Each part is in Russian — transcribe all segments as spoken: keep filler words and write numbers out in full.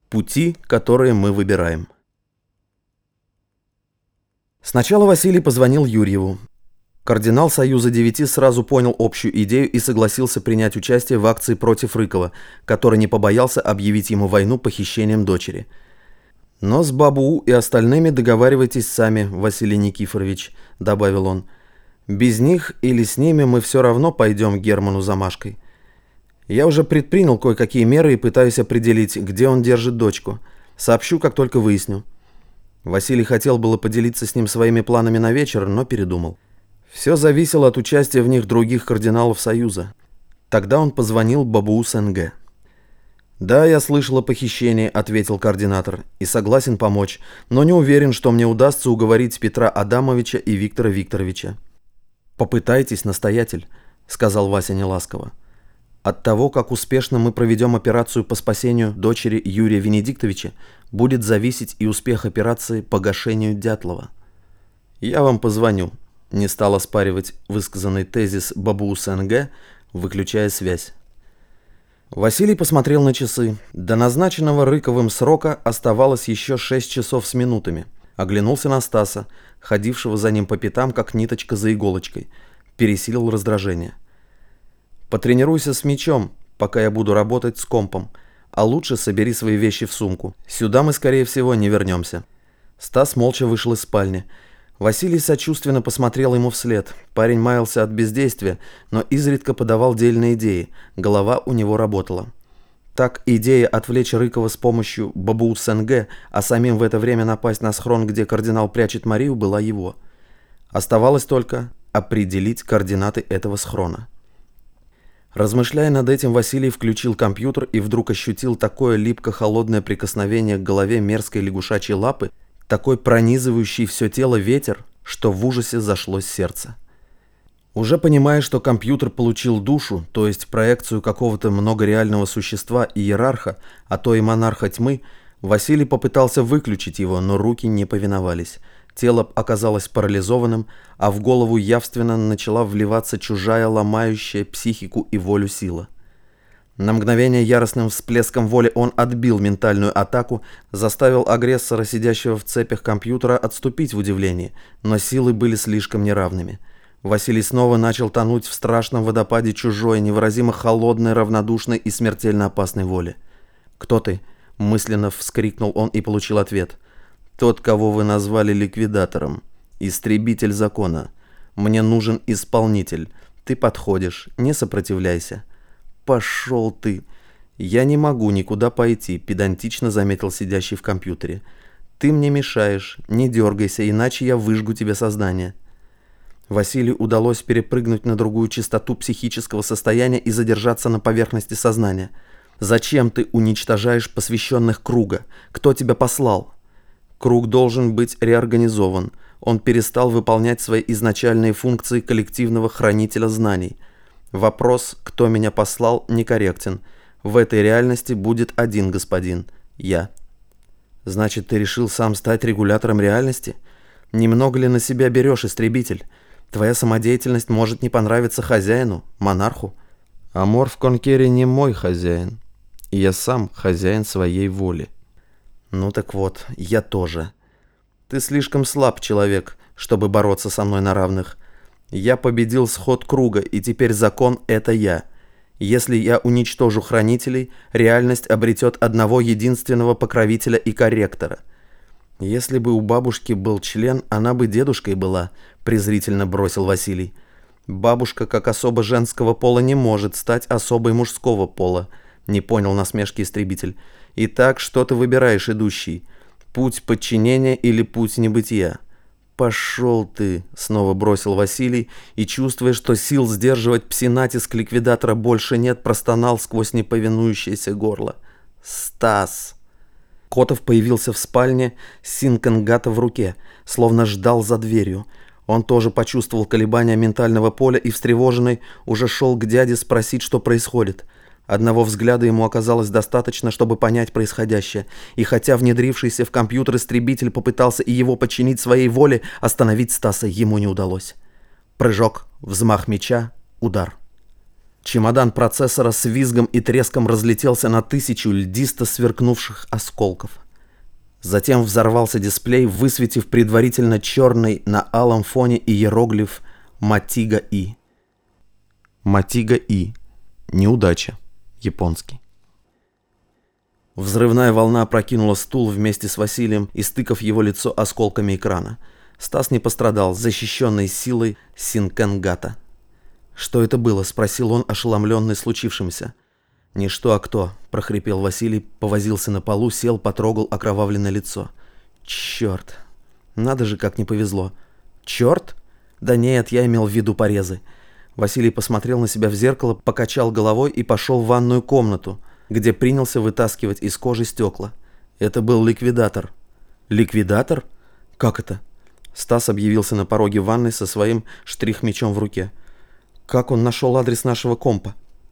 Пути, которые мы выбираем. Сначала Василий позвонил Юрьеву. Кардинал Союза Девяти сразу понял общую идею и согласился принять участие в акции против Рыкова, который не побоялся объявить ему войну похищением дочери. «Но с Бабуу и остальными договаривайтесь сами, Василий Никифорович», — добавил он. «Без них или с ними мы все равно пойдем к Герману за Машкой. Я уже предпринял кое-какие меры и пытаюсь определить, где он держит дочку. Сообщу, как только выясню». Василий хотел было поделиться с ним своими планами на вечер, но передумал. Все зависело от участия в них других кардиналов Союза. Тогда он позвонил Бабуу Сенге. «Да, я слышал о похищении», — ответил координатор, — «и согласен помочь, но не уверен, что мне удастся уговорить Петра Адамовича и Виктора Викторовича». «Попытайтесь, настоятель», — сказал Вася неласково. «От того, как успешно мы проведем операцию по спасению дочери Юрия Венедиктовича, будет зависеть и успех операции по гашению Дятлова». «Я вам позвоню», — не стал оспаривать высказанный тезис Бабуу Сенге, выключая связь. Василий посмотрел на часы. До назначенного Рыковым срока оставалось еще шесть часов с минутами. Оглянулся на Стаса, ходившего за ним по пятам, как ниточка за иголочкой. Пересилил раздражение. «Потренируйся с мячом, пока я буду работать с компом, а лучше собери свои вещи в сумку. Сюда мы, скорее всего, не вернемся». Стас молча вышел из спальни. Василий сочувственно посмотрел ему вслед. Парень маялся от бездействия, но изредка подавал дельные идеи. Голова у него работала. Так идея отвлечь Рыкова с помощью Бабуу Сенге, а самим в это время напасть на схрон, где кардинал прячет Марию, была его. Оставалось только определить координаты этого схрона. Размышляя над этим, Василий включил компьютер и вдруг ощутил такое липко-холодное прикосновение к голове мерзкой лягушачьей лапы, такой пронизывающий все тело ветер, что в ужасе зашлось сердце. Уже понимая, что компьютер получил душу, то есть проекцию какого-то многореального существа и иерарха, а то и монарха тьмы, Василий попытался выключить его, но руки не повиновались. Тело оказалось парализованным, а в голову явственно начала вливаться чужая, ломающая психику и волю сила. На мгновение яростным всплеском воли он отбил ментальную атаку, заставил агрессора, сидящего в цепях компьютера, отступить в удивлении, но силы были слишком неравными. Василий снова начал тонуть в страшном водопаде чужой, невыразимо холодной, равнодушной и смертельно опасной воли. «Кто ты?» – мысленно вскрикнул он и получил ответ. «Тот, кого вы назвали ликвидатором. Истребитель закона. Мне нужен исполнитель. Ты подходишь, не сопротивляйся». «Пошел ты! Я не могу никуда пойти», — педантично заметил сидящий в компьютере. «Ты мне мешаешь, не дергайся, иначе я выжгу тебе сознание». Василию удалось перепрыгнуть на другую частоту психического состояния и задержаться на поверхности сознания. «Зачем ты уничтожаешь посвященных круга? Кто тебя послал?» «Круг должен быть реорганизован. Он перестал выполнять свои изначальные функции коллективного хранителя знаний. Вопрос, кто меня послал, некорректен. В этой реальности будет один господин – я». «Значит, ты решил сам стать регулятором реальности? Немного ли на себя берешь, истребитель? Твоя самодеятельность может не понравиться хозяину, монарху». «Амор в Конкере не мой хозяин, и я сам хозяин своей воли». «Ну так вот, я тоже. Ты слишком слаб, человек, чтобы бороться со мной на равных. Я победил сход круга, и теперь закон – это я. Если я уничтожу хранителей, реальность обретет одного единственного покровителя и корректора». «Если бы у бабушки был член, она бы дедушкой была», – презрительно бросил Василий. «Бабушка, как особа женского пола, не может стать особой мужского пола», – не понял насмешки истребитель. «Итак, что ты выбираешь, идущий? Путь подчинения или путь небытия?» «Пошел ты!» — снова бросил Василий, и, чувствуя, что сил сдерживать псинатиск ликвидатора больше нет, простонал сквозь неповинующееся горло. «Стас!» Котов появился в спальне с Синкангата в руке, словно ждал за дверью. Он тоже почувствовал колебания ментального поля и, встревоженный, уже шел к дяде спросить, что происходит. Одного взгляда ему оказалось достаточно, чтобы понять происходящее, и хотя внедрившийся в компьютер истребитель попытался и его подчинить своей воле, остановить Стаса ему не удалось. Прыжок, взмах меча, удар. Чемодан процессора с визгом и треском разлетелся на тысячу льдисто сверкнувших осколков. Затем взорвался дисплей, высветив предварительно черный на алом фоне иероглиф «Матига-И». Матига-И. Неудача. Японский. Взрывная волна опрокинула стул вместе с Василием, истыкав его лицо осколками экрана. Стас не пострадал, защищенный силой Синкенгата. «Что это было?» — спросил он, ошеломленный случившимся. «Не что, а кто?» — прохрипел Василий, повозился на полу, сел, потрогал окровавленное лицо. «Черт! Надо же, как не повезло!» «Черт? Да нет, я имел в виду порезы». Василий посмотрел на себя в зеркало, покачал головой и пошел в ванную комнату, где принялся вытаскивать из кожи стекла. Это был ликвидатор. «Ликвидатор? Как это?» Стас объявился на пороге ванной со своим штрих-мечом в руке. «Как он нашел адрес нашего компа?»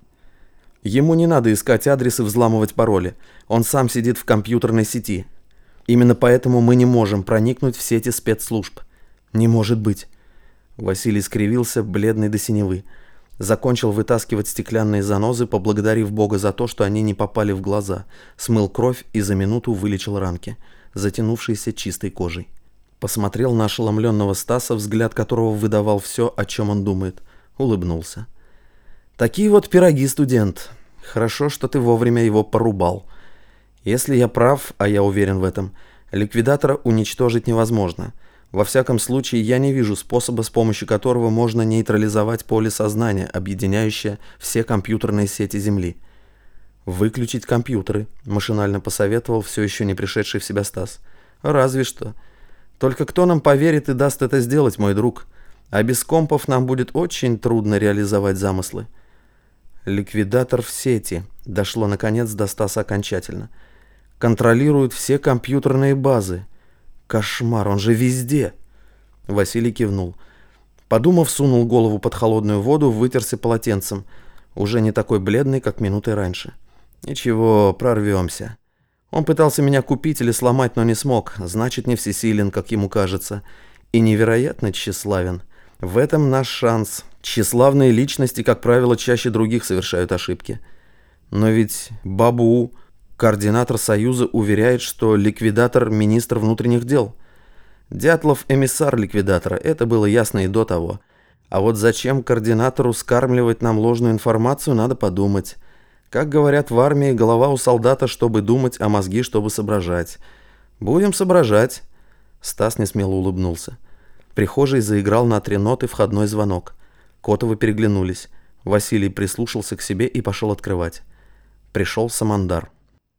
«Ему не надо искать адрес и взламывать пароли. Он сам сидит в компьютерной сети. Именно поэтому мы не можем проникнуть в сети спецслужб». «Не может быть». Василий скривился, бледный до синевы. Закончил вытаскивать стеклянные занозы, поблагодарив Бога за то, что они не попали в глаза. Смыл кровь и за минуту вылечил ранки, затянувшиеся чистой кожей. Посмотрел на ошеломленного Стаса, взгляд которого выдавал все, о чем он думает. Улыбнулся. «Такие вот пироги, студент. Хорошо, что ты вовремя его порубал. Если я прав, а я уверен в этом, ликвидатора уничтожить невозможно. Во всяком случае, я не вижу способа, с помощью которого можно нейтрализовать поле сознания, объединяющее все компьютерные сети Земли». «Выключить компьютеры», — машинально посоветовал все еще не пришедший в себя Стас. «Разве что. Только кто нам поверит и даст это сделать, мой друг? А без компов нам будет очень трудно реализовать замыслы». «Ликвидатор в сети», — дошло наконец до Стаса окончательно. «Контролирует все компьютерные базы. Кошмар, он же везде!» Василий кивнул. Подумав, сунул голову под холодную воду, вытерся полотенцем, уже не такой бледный, как минутой раньше. «Ничего, прорвемся. Он пытался меня купить или сломать, но не смог, значит, не всесилен, как ему кажется, и невероятно тщеславен. В этом наш шанс. Тщеславные личности, как правило, чаще других совершают ошибки. Но ведь Бабу, координатор Союза, уверяет, что ликвидатор – министр внутренних дел. Дятлов – эмиссар ликвидатора, это было ясно и до того. А вот зачем координатору скармливать нам ложную информацию, надо подумать. Как говорят в армии, голова у солдата, чтобы думать, а мозги, чтобы соображать. Будем соображать. Стас несмело улыбнулся. В прихожей заиграл на три ноты входной звонок. Котовы переглянулись. Василий прислушался к себе и пошел открывать. Пришел Самандар.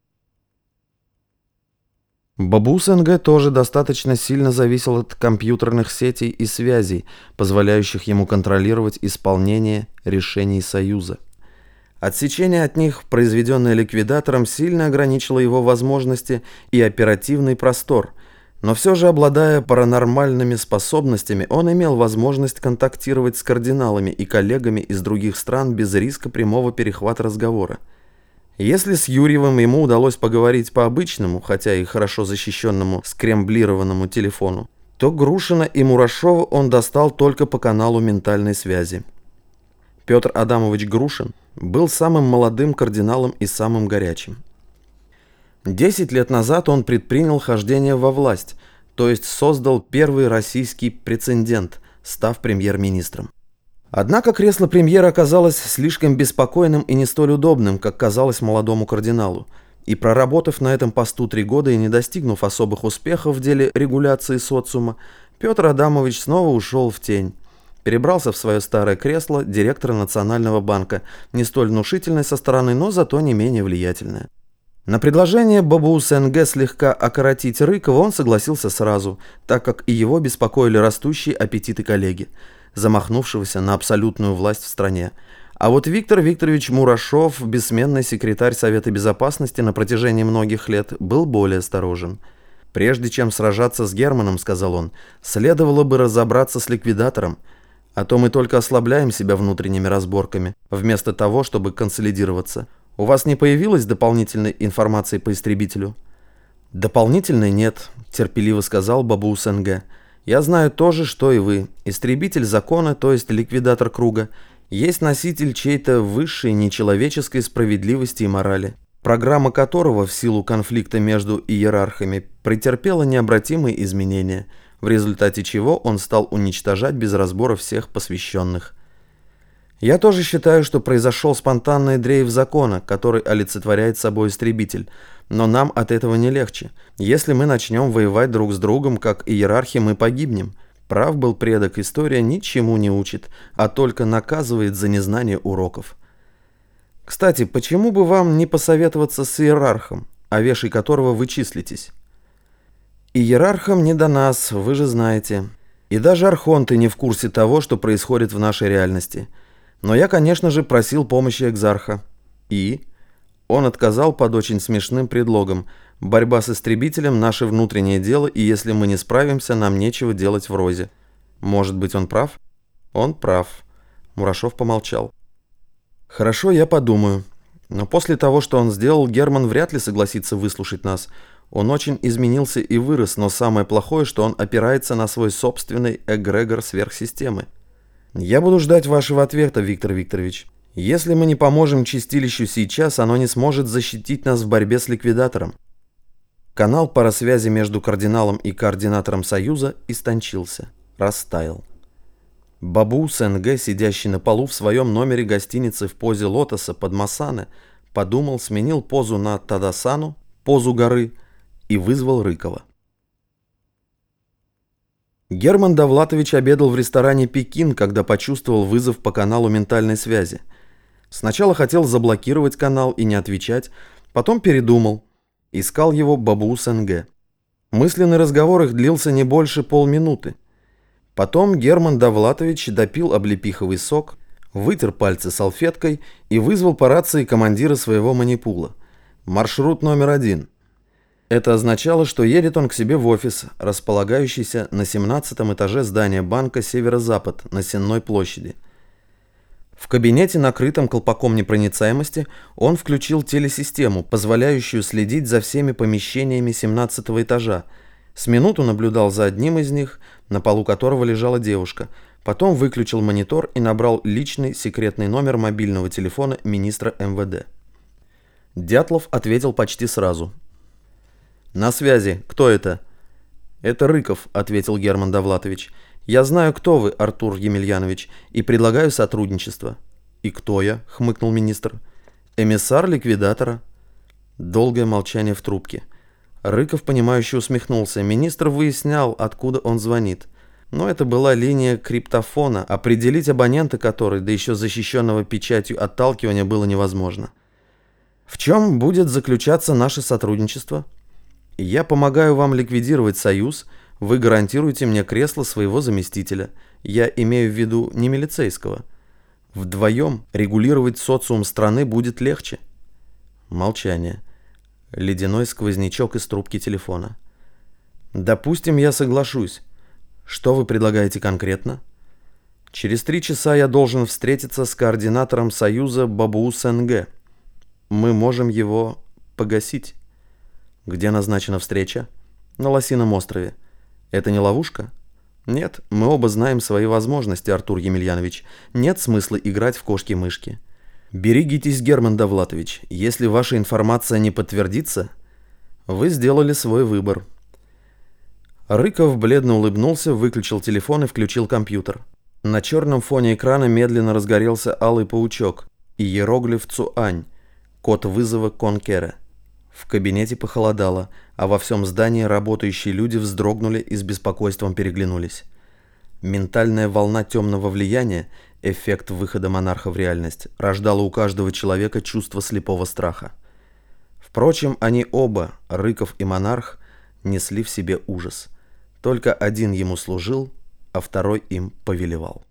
Бабу СНГ тоже достаточно сильно зависел от компьютерных сетей и связей, позволяющих ему контролировать исполнение решений Союза. Отсечение от них, произведенное ликвидатором, сильно ограничило его возможности и оперативный простор, но все же, обладая паранормальными способностями, он имел возможность контактировать с кардиналами и коллегами из других стран без риска прямого перехвата разговора. Если с Юрьевым ему удалось поговорить по обычному, хотя и хорошо защищенному скремблированному телефону, то Грушина и Мурашова он достал только по каналу ментальной связи. Петр Адамович Грушин был самым молодым кардиналом и самым горячим. Десять лет назад он предпринял хождение во власть, то есть создал первый российский прецедент, став премьер-министром. Однако кресло премьера оказалось слишком беспокойным и не столь удобным, как казалось молодому кардиналу, и проработав на этом посту три года и не достигнув особых успехов в деле регуляции социума, Петр Адамович снова ушел в тень. Перебрался в свое старое кресло директора Национального банка, не столь внушительное со стороны, но зато не менее влиятельное. На предложение Бабу СНГ слегка окоротить Рыкова он согласился сразу, так как и его беспокоили растущие аппетиты коллеги, замахнувшегося на абсолютную власть в стране. А вот Виктор Викторович Мурашов, бессменный секретарь Совета Безопасности на протяжении многих лет, был более осторожен. «Прежде чем сражаться с Германом, — сказал он, — следовало бы разобраться с ликвидатором, а то мы только ослабляем себя внутренними разборками, вместо того, чтобы консолидироваться. У вас не появилось дополнительной информации по истребителю?» «Дополнительной нет», — терпеливо сказал Бабу СНГ. «Я знаю то же, что и вы. Истребитель закона, то есть ликвидатор круга, есть носитель чьей-то высшей нечеловеческой справедливости и морали, программа которого в силу конфликта между иерархами претерпела необратимые изменения, в результате чего он стал уничтожать без разбора всех посвященных. Я тоже считаю, что произошел спонтанный дрейф закона, который олицетворяет собой истребитель, но нам от этого не легче. Если мы начнем воевать друг с другом, как иерархи, мы погибнем. Прав был предок, история ничему не учит, а только наказывает за незнание уроков. Кстати, почему бы вам не посоветоваться с иерархом, овешей которого вы числитесь? Иерархам не до нас, вы же знаете. И даже архонты не в курсе того, что происходит в нашей реальности. Но я, конечно же, просил помощи экзарха. И он отказал под очень смешным предлогом. Борьба с истребителем – наше внутреннее дело, и если мы не справимся, нам нечего делать в розе. Может быть, он прав? Он прав. Мурашов помолчал. Хорошо, я подумаю. Но после того, что он сделал, Герман вряд ли согласится выслушать нас. Он очень изменился и вырос, но самое плохое, что он опирается на свой собственный эгрегор сверхсистемы. Я буду ждать вашего ответа, Виктор Викторович. Если мы не поможем чистилищу сейчас, оно не сможет защитить нас в борьбе с ликвидатором. Канал парасвязи между кардиналом и координатором Союза истончился, растаял. Бабу Сенге, сидящий на полу в своем номере гостиницы в позе лотоса под Масане, подумал, сменил позу на Тадасану, позу горы, и вызвал Рыкова. Герман Довлатович обедал в ресторане «Пекин», когда почувствовал вызов по каналу ментальной связи. Сначала хотел заблокировать канал и не отвечать, потом передумал. Искал его Бабу Сенге. Мысленный разговор их длился не больше полминуты. Потом Герман Довлатович допил облепиховый сок, вытер пальцы салфеткой и вызвал по рации командира своего манипула. Маршрут номер один. Это означало, что едет он к себе в офис, располагающийся на семнадцатом этаже здания банка «Северо-Запад» на Сенной площади. В кабинете, накрытом колпаком непроницаемости, он включил телесистему, позволяющую следить за всеми помещениями семнадцатого этажа. С минуту наблюдал за одним из них, на полу которого лежала девушка. Потом выключил монитор и набрал личный секретный номер мобильного телефона министра эм вэ дэ. Дятлов ответил почти сразу. «На связи. Кто это?» «Это Рыков», — ответил Герман Довлатович. «Я знаю, кто вы, Артур Емельянович, и предлагаю сотрудничество». «И кто я?» — хмыкнул министр. «Эмиссар ликвидатора». Долгое молчание в трубке. Рыков, понимающе усмехнулся. Министр выяснял, откуда он звонит. Но это была линия криптофона, определить абонента которой, да еще защищенного печатью отталкивания, было невозможно. «В чем будет заключаться наше сотрудничество?» «Я помогаю вам ликвидировать Союз, вы гарантируете мне кресло своего заместителя. Я имею в виду не милицейского. Вдвоем регулировать социум страны будет легче». Молчание. Ледяной сквознячок из трубки телефона. «Допустим, я соглашусь. Что вы предлагаете конкретно?» «Через три часа я должен встретиться с координатором Союза Бабу Сенге. Мы можем его погасить». «Где назначена встреча?» «На Лосином острове». «Это не ловушка?» «Нет, мы оба знаем свои возможности, Артур Емельянович. Нет смысла играть в кошки-мышки». «Берегитесь, Герман Довлатович. Если ваша информация не подтвердится, вы сделали свой выбор». Рыков бледно улыбнулся, выключил телефон и включил компьютер. На черном фоне экрана медленно разгорелся алый паучок и иероглиф Цуань, код вызова Конкера. В кабинете похолодало, а во всем здании работающие люди вздрогнули и с беспокойством переглянулись. Ментальная волна темного влияния, эффект выхода монарха в реальность, рождала у каждого человека чувство слепого страха. Впрочем, они оба, Рыков и монарх, несли в себе ужас. Только один ему служил, а второй им повелевал.